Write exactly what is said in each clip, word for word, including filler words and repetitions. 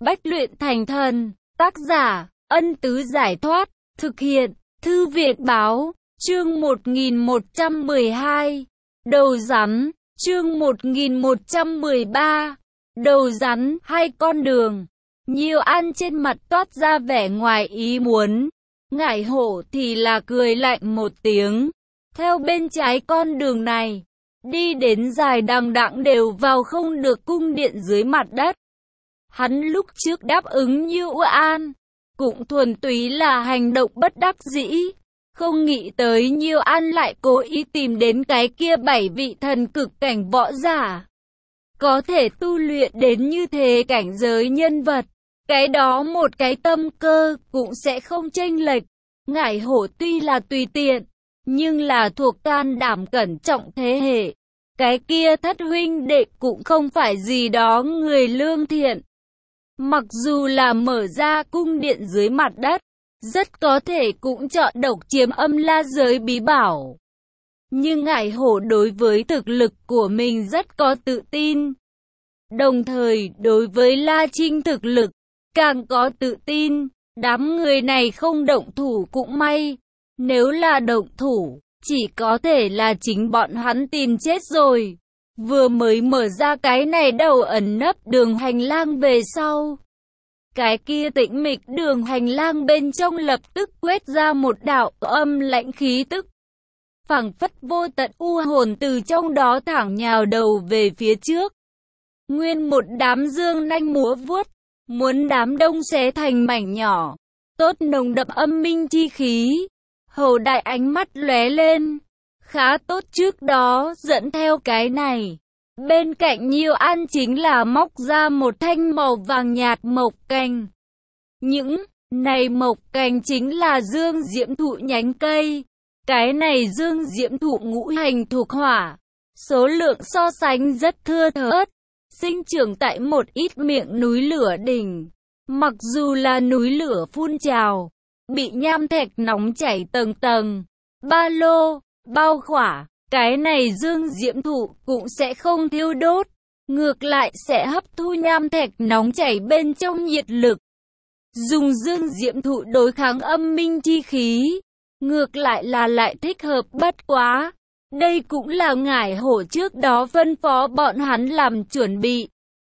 Bách luyện thành thần. Tác giả, Ân Tứ Giải Thoát. Thực hiện, Thư viện Báo. Chương một nghìn một trăm mười hai. Đầu rắn. Chương một nghìn một trăm mười ba. Đầu rắn, hai con đường. Nhiêu An trên mặt toát ra vẻ ngoài ý muốn. Ngải Hổ thì là cười lạnh một tiếng. Theo bên trái con đường này, đi đến dài đằng đẵng đều vào không được cung điện dưới mặt đất. Hắn lúc trước đáp ứng Nhiêu An, cũng thuần túy là hành động bất đắc dĩ. Không nghĩ tới Nhiêu An lại cố ý tìm đến cái kia bảy vị thần cực cảnh võ giả. Có thể tu luyện đến như thế cảnh giới nhân vật. Cái đó một cái tâm cơ cũng sẽ không chênh lệch. Ngải Hổ tuy là tùy tiện, nhưng là thuộc can đảm cẩn trọng thế hệ. Cái kia thất huynh đệ cũng không phải gì đó người lương thiện. Mặc dù là mở ra cung điện dưới mặt đất, rất có thể cũng chọn độc chiếm âm la giới bí bảo. Nhưng Ngải Hổ đối với thực lực của mình rất có tự tin. Đồng thời đối với La Trinh thực lực, càng có tự tin. Đám người này không động thủ cũng may. Nếu là động thủ, chỉ có thể là chính bọn hắn tìm chết rồi. Vừa mới mở ra cái này đầu ẩn nấp đường hành lang về sau. Cái kia tĩnh mịch đường hành lang bên trong lập tức quét ra một đạo âm lãnh khí tức. Phảng phất vô tận u hồn từ trong đó thẳng nhào đầu về phía trước. Nguyên một đám dương nanh múa vuốt, muốn đám đông xé thành mảnh nhỏ. Tốt nồng đậm âm minh chi khí. Hầu Đại ánh mắt lóe lên. Khá tốt, trước đó dẫn theo cái này. Bên cạnh Nhiêu An chính là móc ra một thanh màu vàng nhạt mộc cành. Những này mộc cành chính là dương diễm thụ nhánh cây. Cái này dương diễm thụ ngũ hành thuộc hỏa. Số lượng so sánh rất thưa thớt. Sinh trưởng tại một ít miệng núi lửa đỉnh. Mặc dù là núi lửa phun trào, bị nham thạch nóng chảy tầng tầng, ba lô, bao khỏa, cái này dương diễm thụ cũng sẽ không thiêu đốt, ngược lại sẽ hấp thu nham thạch nóng chảy bên trong nhiệt lực. Dùng dương diễm thụ đối kháng âm minh chi khí, ngược lại là lại thích hợp bất quá. Đây cũng là Ngải Hổ trước đó phân phó bọn hắn làm chuẩn bị.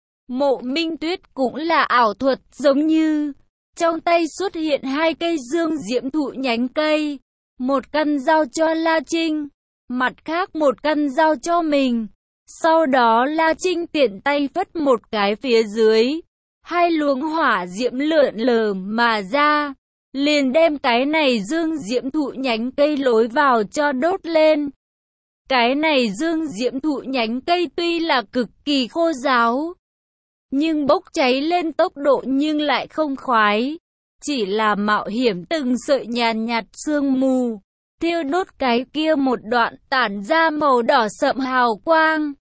Mộ Minh Tuyết cũng là ảo thuật giống như. Trong tay xuất hiện hai cây dương diễm thụ nhánh cây. Một căn giao cho La Trinh, mặt khác một căn giao cho mình. Sau đó La Trinh tiện tay phất một cái phía dưới. Hai luồng hỏa diễm lượn lờ mà ra. Liền đem cái này dương diễm thụ nhánh cây lối vào cho đốt lên. Cái này dương diễm thụ nhánh cây tuy là cực kỳ khô ráo, nhưng bốc cháy lên tốc độ nhưng lại không khoái. Chỉ là mạo hiểm từng sợi nhàn nhạt sương mù, thiêu đốt cái kia một đoạn tản ra màu đỏ sậm hào quang.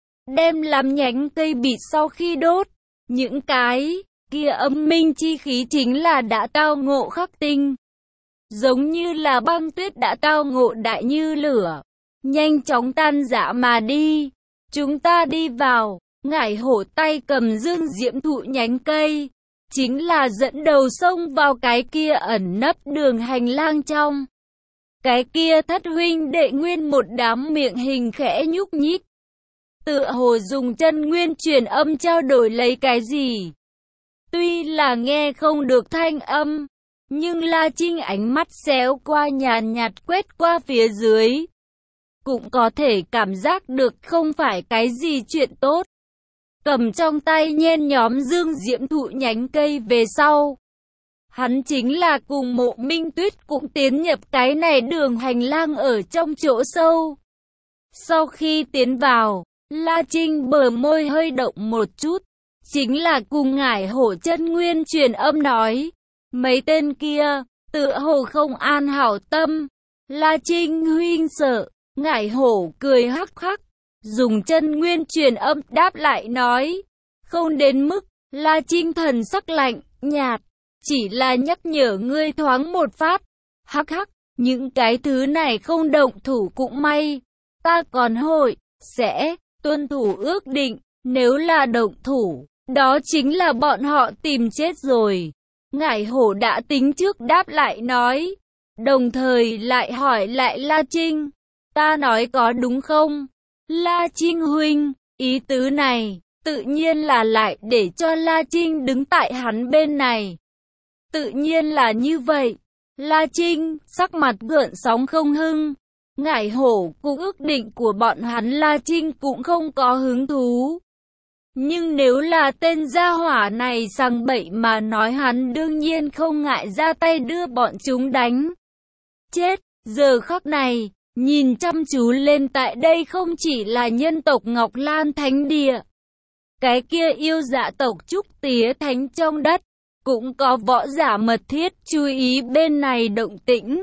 Đem làm nhánh cây bị sau khi đốt, những cái kia âm minh chi khí chính là đã tao ngộ khắc tinh. Giống như là băng tuyết đã tao ngộ đại như lửa, nhanh chóng tan rã mà đi. Chúng ta đi vào. Ngải Hổ tay cầm dương diễm thụ nhánh cây, chính là dẫn đầu xông vào cái kia ẩn nấp đường hành lang trong. Cái kia thất huynh đệ nguyên một đám miệng hình khẽ nhúc nhích. Tựa hồ dùng chân nguyên truyền âm trao đổi lấy cái gì. Tuy là nghe không được thanh âm, nhưng La Trinh ánh mắt xéo qua nhàn nhạt quét qua phía dưới. Cũng có thể cảm giác được không phải cái gì chuyện tốt. Cầm trong tay nhen nhóm dương diễm thụ nhánh cây về sau. Hắn chính là cùng Mộ Minh Tuyết cũng tiến nhập cái này đường hành lang ở trong chỗ sâu. Sau khi tiến vào, La Trinh bờ môi hơi động một chút. Chính là cùng Ngải Hổ chân nguyên truyền âm nói. Mấy tên kia, tựa hồ không an hảo tâm. La Trinh huynh sợ. Ngải Hổ cười hắc hắc. Dùng chân nguyên truyền âm đáp lại nói. Không đến mức. La Trinh thần sắc lạnh, nhạt. Chỉ là nhắc nhở ngươi thoáng một phát. Hắc hắc, những cái thứ này không động thủ cũng may. Ta còn hội, sẽ, tuân thủ ước định. Nếu là động thủ, Đó chính là bọn họ tìm chết rồi. Ngải Hổ đã tính trước đáp lại nói, đồng thời lại hỏi lại La Trinh, ta nói có đúng không? La Trinh huynh, ý tứ này, tự nhiên là lại để cho La Trinh đứng tại hắn bên này. Tự nhiên là như vậy. La Trinh, sắc mặt gợn sóng không hưng. Ngải Hổ cũng ước định của bọn hắn La Trinh cũng không có hứng thú. Nhưng nếu là tên gia hỏa này sằng bậy mà nói hắn đương nhiên không ngại ra tay đưa bọn chúng đánh. Chết, giờ khắc này, nhìn chăm chú lên tại đây không chỉ là nhân tộc Ngọc Lan Thánh Địa. Cái kia yêu dạ tộc Trúc Tía Thánh trong đất, cũng có võ giả mật thiết chú ý bên này động tĩnh.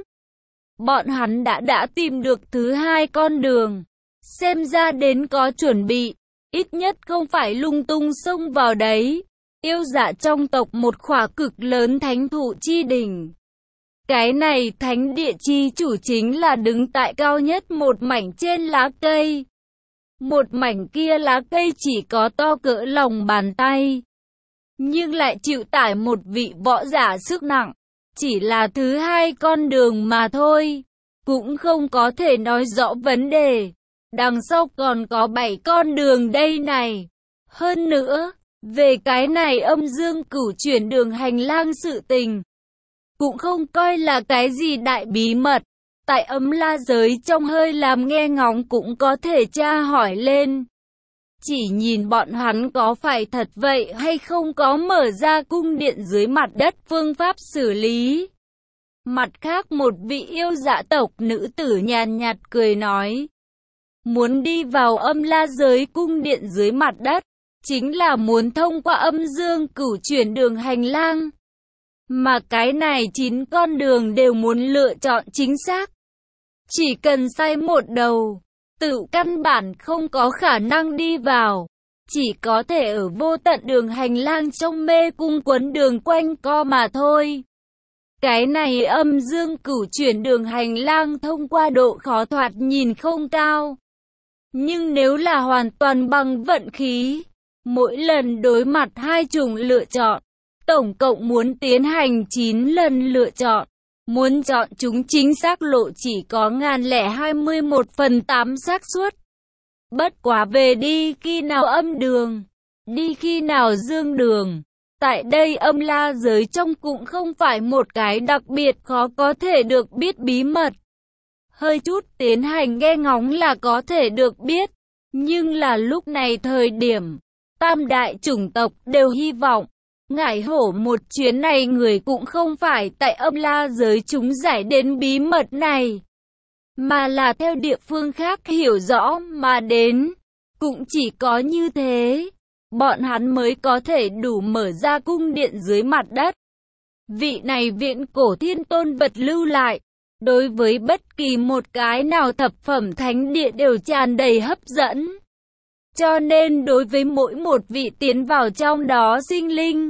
Bọn hắn đã đã tìm được thứ hai con đường, xem ra đến có chuẩn bị, ít nhất không phải lung tung xông vào đấy. Yêu dạ trong tộc một khỏa cực lớn thánh thụ chi đỉnh. Cái này thánh địa chi chủ chính là đứng tại cao nhất một mảnh trên lá cây. Một mảnh kia lá cây chỉ có to cỡ lòng bàn tay, nhưng lại chịu tải một vị võ giả sức nặng. Chỉ là thứ hai con đường mà thôi, cũng không có thể nói rõ vấn đề. Đằng sau còn có bảy con đường đây này. Hơn nữa, về cái này âm dương cửu chuyển đường hành lang sự tình, cũng không coi là cái gì đại bí mật. Tại Âm La giới trong hơi làm nghe ngóng cũng có thể tra hỏi lên. Chỉ nhìn bọn hắn có phải thật vậy hay không có mở ra cung điện dưới mặt đất phương pháp xử lý. Mặt khác một vị yêu dạ tộc nữ tử nhàn nhạt cười nói, muốn đi vào Âm La giới cung điện dưới mặt đất, chính là muốn thông qua âm dương cửu chuyển đường hành lang. Mà cái này chín con đường đều muốn lựa chọn chính xác. Chỉ cần sai một đầu, tự căn bản không có khả năng đi vào. Chỉ có thể ở vô tận đường hành lang trong mê cung quấn đường quanh co mà thôi. Cái này âm dương cửu chuyển đường hành lang thông qua độ khó thoạt nhìn không cao. Nhưng nếu là hoàn toàn bằng vận khí, mỗi lần đối mặt hai chủng lựa chọn, tổng cộng muốn tiến hành chín lần lựa chọn. Muốn chọn chúng chính xác lộ chỉ có ngàn lẻ hai mươi một phần tám xác suất. Bất quá về đi khi nào âm đường, đi khi nào dương đường. Tại đây Âm La giới trong cũng không phải một cái đặc biệt khó có thể được biết bí mật. Hơi chút tiến hành nghe ngóng là có thể được biết. Nhưng là lúc này thời điểm, tam đại chủng tộc đều hy vọng. Ngải Hổ một chuyến này người cũng không phải tại Âm La giới chúng giải đến bí mật này, mà là theo địa phương khác hiểu rõ mà đến. Cũng chỉ có như thế, bọn hắn mới có thể đủ mở ra cung điện dưới mặt đất. Vị này viễn cổ thiên tôn vật lưu lại, đối với bất kỳ một cái nào thập phẩm thánh địa đều tràn đầy hấp dẫn. Cho nên đối với mỗi một vị tiến vào trong đó sinh linh,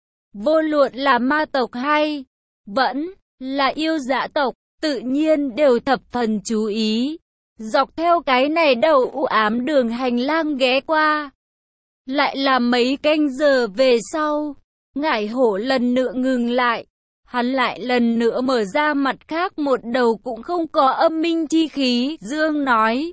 vô luận là ma tộc hay vẫn là yêu dã tộc, tự nhiên đều thập phần chú ý. Dọc theo cái này đầu u ám đường hành lang ghé qua. Lại là mấy canh giờ về sau, Ngải Hổ lần nữa ngừng lại. Hắn lại lần nữa mở ra mặt khác một đầu cũng không có âm minh chi khí, dương nói.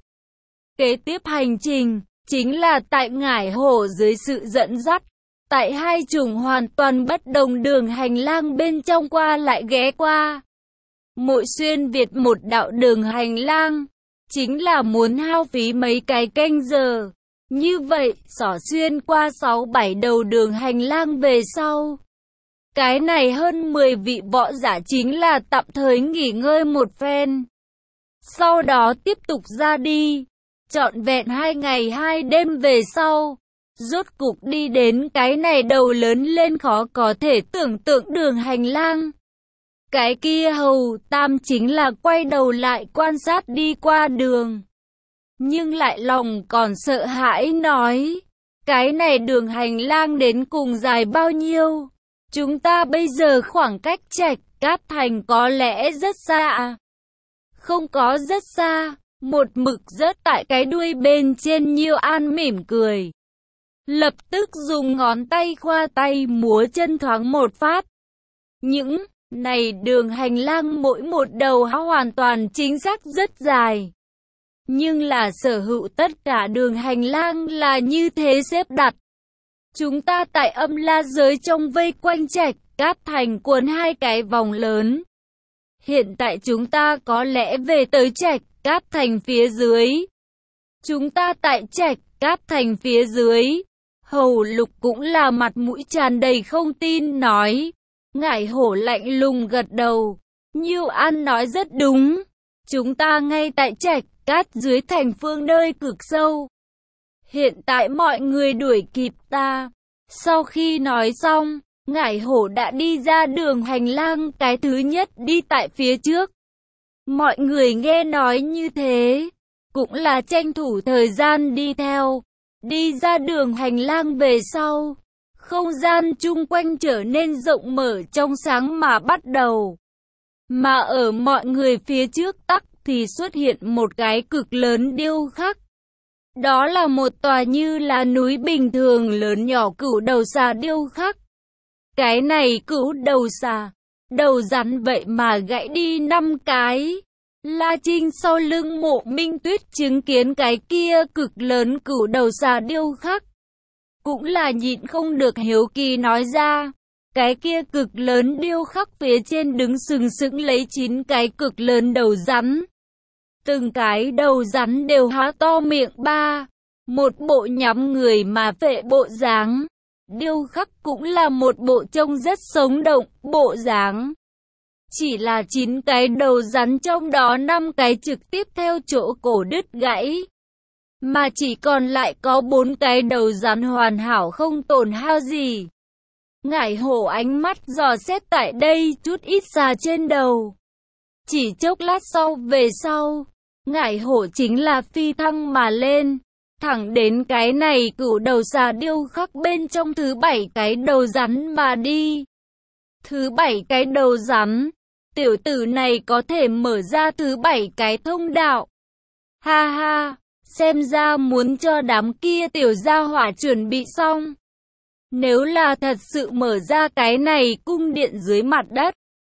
Kế tiếp hành trình, chính là tại Ngải Hổ dưới sự dẫn dắt. Tại hai chủng hoàn toàn bất đồng đường hành lang bên trong qua lại ghé qua. Mỗi xuyên việt một đạo đường hành lang, chính là muốn hao phí mấy cái canh giờ. Như vậy, xỏ xuyên qua sáu bảy đầu đường hành lang về sau. Cái này hơn mười vị võ giả chính là tạm thời nghỉ ngơi một phen. Sau đó tiếp tục ra đi, trọn vẹn hai ngày hai đêm về sau. Rốt cục đi đến cái này đầu lớn lên khó có thể tưởng tượng đường hành lang. Cái kia Hầu Tam chính là quay đầu lại quan sát đi qua đường. Nhưng lại lòng còn sợ hãi nói, cái này đường hành lang đến cùng dài bao nhiêu? Chúng ta bây giờ khoảng cách Trạch Cát Thành có lẽ rất xa. Không có rất xa, một mực rớt tại cái đuôi bên trên. Nhiêu An mỉm cười. lập tức dùng ngón tay khoa tay múa chân thoáng một phát. Những này đường hành lang mỗi một đầu hoàn toàn chính xác rất dài. Nhưng là sở hữu tất cả đường hành lang là như thế xếp đặt. Chúng ta tại Âm La giới trong vây quanh Trạch Cát Thành cuốn hai cái vòng lớn. Hiện tại chúng ta có lẽ về tới Trạch Cát Thành phía dưới. Chúng ta tại Trạch Cát Thành phía dưới. Hầu Lục cũng là mặt mũi tràn đầy không tin nói. Ngải Hổ lạnh lùng gật đầu. Nhiêu An nói rất đúng. Chúng ta ngay tại Trạch Cát dưới thành phương nơi cực sâu. Hiện tại mọi người đuổi kịp ta. Sau khi nói xong, Ngải Hổ đã đi ra đường hành lang cái thứ nhất đi tại phía trước. Mọi người nghe nói như thế, cũng là tranh thủ thời gian đi theo. Đi ra đường hành lang về sau, không gian chung quanh trở nên rộng mở trong sáng mà bắt đầu. Mà ở mọi người phía trước tắc thì xuất hiện một cái cực lớn điêu khắc. Đó là một tòa như là núi bình thường lớn nhỏ cửu đầu xà điêu khắc. Cái này cửu đầu xà, đầu rắn vậy mà gãy đi năm cái. La Trinh sau lưng Mộ Minh Tuyết chứng kiến cái kia cực lớn cửu đầu xà điêu khắc. Cũng là nhịn không được hiếu kỳ nói ra. Cái kia cực lớn điêu khắc phía trên đứng sừng sững lấy chín cái cực lớn đầu rắn. Từng cái đầu rắn đều há to miệng ba. Một bộ nhắm người mà phệ bộ dáng. Điêu khắc cũng là một bộ trông rất sống động, bộ dáng. Chỉ là chín cái đầu rắn trong đó năm cái trực tiếp theo chỗ cổ đứt gãy. Mà chỉ còn lại có bốn cái đầu rắn hoàn hảo không tổn hao gì. Ngải Hổ ánh mắt dò xét tại đây chút ít xà trên đầu. Chỉ chốc lát sau về sau, Ngải Hổ chính là phi thăng mà lên. Thẳng đến cái này cửu đầu xà điêu khắc bên trong thứ bảy cái đầu rắn mà đi. Thứ bảy cái đầu rắn, tiểu tử này có thể mở ra thứ bảy cái thông đạo. Ha ha, xem ra muốn cho đám kia tiểu gia hỏa chuẩn bị xong. Nếu là thật sự mở ra cái này cung điện dưới mặt đất,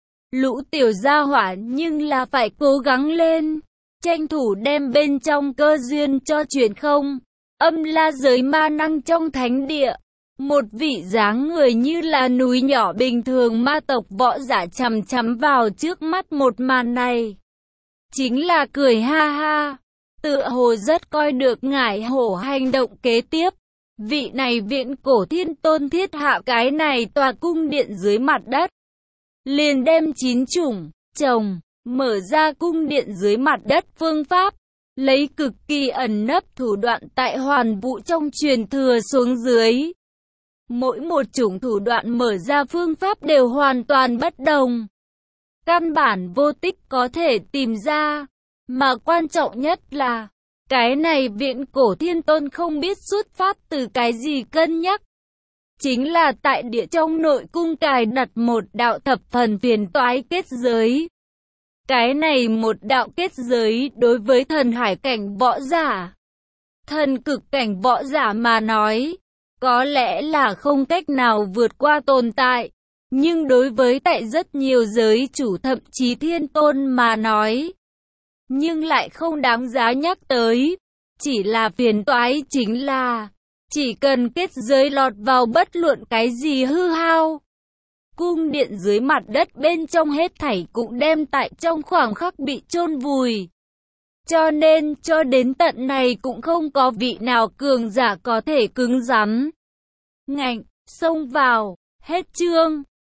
lũ tiểu gia hỏa nhưng là phải cố gắng lên. Tranh thủ đem bên trong cơ duyên cho truyền không. Âm La giới ma năng trong thánh địa. Một vị dáng người như là núi nhỏ bình thường ma tộc võ giả chằm chằm vào trước mắt một màn này. Chính là cười ha ha. Tựa hồ rất coi được Ngải Hổ hành động kế tiếp. Vị này viễn cổ thiên tôn thiết hạ cái này tòa cung điện dưới mặt đất. Liền đem chín chủng, chồng. Mở ra cung điện dưới mặt đất phương pháp, lấy cực kỳ ẩn nấp thủ đoạn tại hoàn vũ trong truyền thừa xuống dưới. Mỗi một chủng thủ đoạn mở ra phương pháp đều hoàn toàn bất đồng. Căn bản vô tích có thể tìm ra, mà quan trọng nhất là, cái này viễn cổ thiên tôn không biết xuất phát từ cái gì cân nhắc. Chính là tại địa trong nội cung cài đặt một đạo thập phần phiền toái kết giới. Cái này một đạo kết giới đối với thần hải cảnh võ giả, thần cực cảnh võ giả mà nói, có lẽ là không cách nào vượt qua tồn tại. Nhưng đối với tại rất nhiều giới chủ thậm chí thiên tôn mà nói, nhưng lại không đáng giá nhắc tới. Chỉ là phiền toái chính là, chỉ cần kết giới lọt vào bất luận cái gì hư hao, cung điện dưới mặt đất bên trong hết thảy cũng đem tại trong khoảng khắc bị chôn vùi. Cho nên cho đến tận này cũng không có vị nào cường giả có thể cứng rắn. Ngạnh, xông vào, hết chương.